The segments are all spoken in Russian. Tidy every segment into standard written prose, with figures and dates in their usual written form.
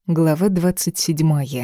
Глава 27.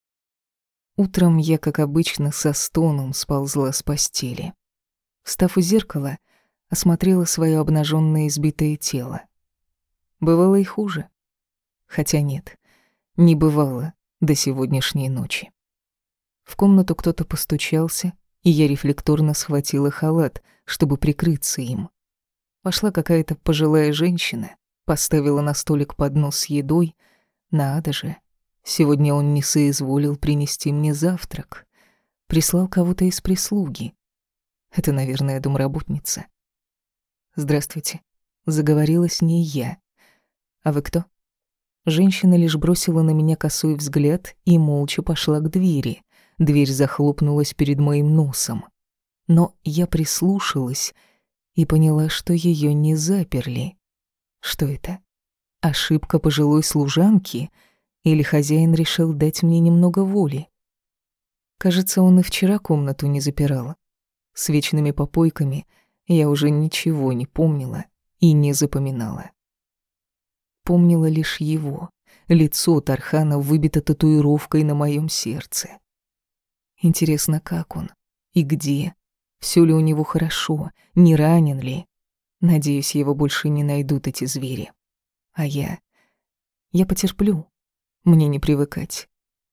Утром я, как обычно, со стоном сползла с постели. Встав у зеркала, осмотрела своё обнажённое избитое тело. Бывало и хуже. Хотя нет, не бывало до сегодняшней ночи. В комнату кто-то постучался, и я рефлекторно схватила халат, чтобы прикрыться им. Вошла какая-то пожилая женщина, поставила на столик поднос с едой. Надо же, сегодня он не соизволил принести мне завтрак. Прислал кого-то из прислуги. Это, наверное, домработница. «Здравствуйте», — заговорила с ней я. «А вы кто?» Женщина лишь бросила на меня косой взгляд и молча пошла к двери. Дверь захлопнулась перед моим носом. Но я прислушалась и поняла, что её не заперли. Что это? Ошибка пожилой служанки? Или хозяин решил дать мне немного воли? Кажется, он и вчера комнату не запирал. С вечными попойками я уже ничего не помнила и не запоминала. Помнила лишь его. Лицо Тархана выбито татуировкой на моем сердце. Интересно, как он? И где? Всё ли у него хорошо? Не ранен ли? Надеюсь, его больше не найдут эти звери. А я потерплю, мне не привыкать.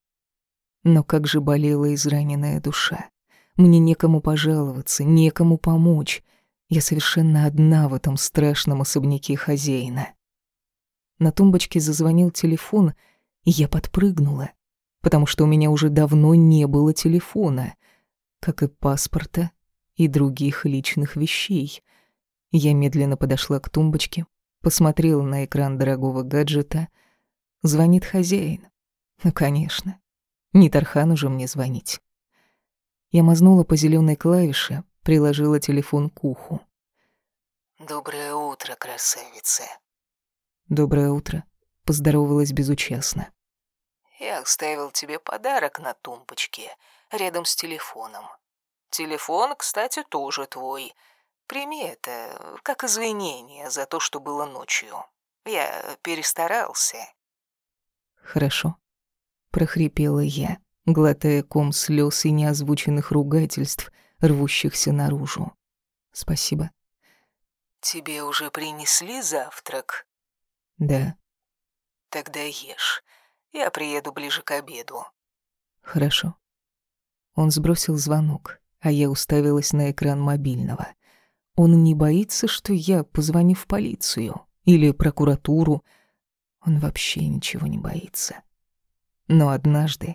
Но как же болела израненная душа. Мне некому пожаловаться, некому помочь. Я совершенно одна в этом страшном особняке хозяина. На тумбочке зазвонил телефон, и я подпрыгнула, потому что у меня уже давно не было телефона, как и паспорта и других личных вещей. Я медленно подошла к тумбочке, посмотрела на экран дорогого гаджета. Звонит хозяин. Ну, конечно. Не Тархану же мне звонить. Я мазнула по зелёной клавише, приложила телефон к уху. «Доброе утро, красавица». «Доброе утро», — поздоровалась безучастно. «Я оставил тебе подарок на тумбочке, рядом с телефоном. Телефон, кстати, тоже твой. Прими это как извинение за то, что было ночью. Я перестарался». «Хорошо», — прохрипела я, глотая ком слёз и неозвученных ругательств, рвущихся наружу. «Спасибо». «Тебе уже принесли завтрак?» «Да». «Тогда ешь. Я приеду ближе к обеду». «Хорошо». Он сбросил звонок, а я уставилась на экран мобильного. Он не боится, что я позвоню в полицию или прокуратуру. Он вообще ничего не боится. Но однажды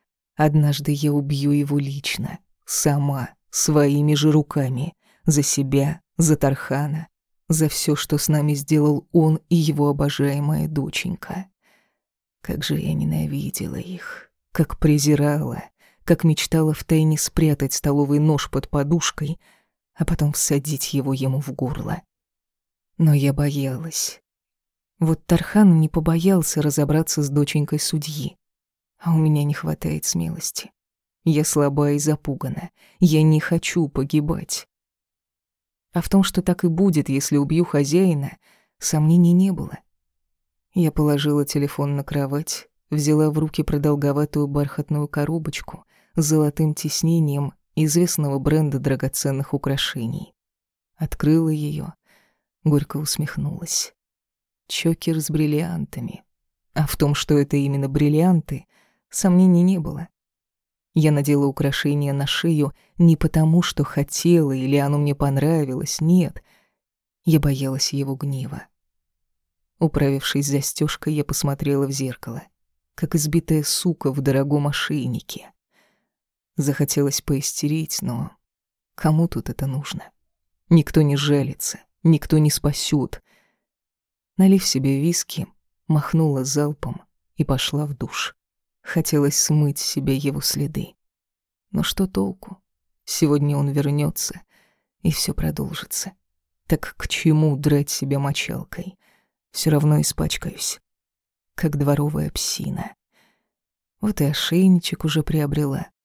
я убью его лично, сама, своими же руками, за себя, за Тархана, за всё, что с нами сделал он и его обожаемая доченька. Как же я ненавидела их, как презирала, как мечтала втайне спрятать столовый нож под подушкой, а потом всадить его ему в горло. Но я боялась. Вот Тархан не побоялся разобраться с доченькой судьи, а у меня не хватает смелости. Я слаба и запугана, я не хочу погибать. А в том, что так и будет, если убью хозяина, сомнений не было. Я положила телефон на кровать, взяла в руки продолговатую бархатную коробочку с золотым тиснением известного бренда драгоценных украшений. Открыла её, горько усмехнулась. Чокер с бриллиантами. А в том, что это именно бриллианты, сомнений не было. Я надела украшение на шею не потому, что хотела или оно мне понравилось, нет. Я боялась его гнева. Управившись застёжкой, я посмотрела в зеркало, как избитая сука в дорогом ошейнике. Захотелось поистерить, но кому тут это нужно? Никто не жалится, никто не спасёт. Налив себе виски, махнула залпом и пошла в душ. Хотелось смыть с себя его следы. Но что толку? Сегодня он вернётся, и всё продолжится. Так к чему драть себя мочалкой? Всё равно испачкаюсь, как дворовая псина. Вот и ошейничек уже приобрела.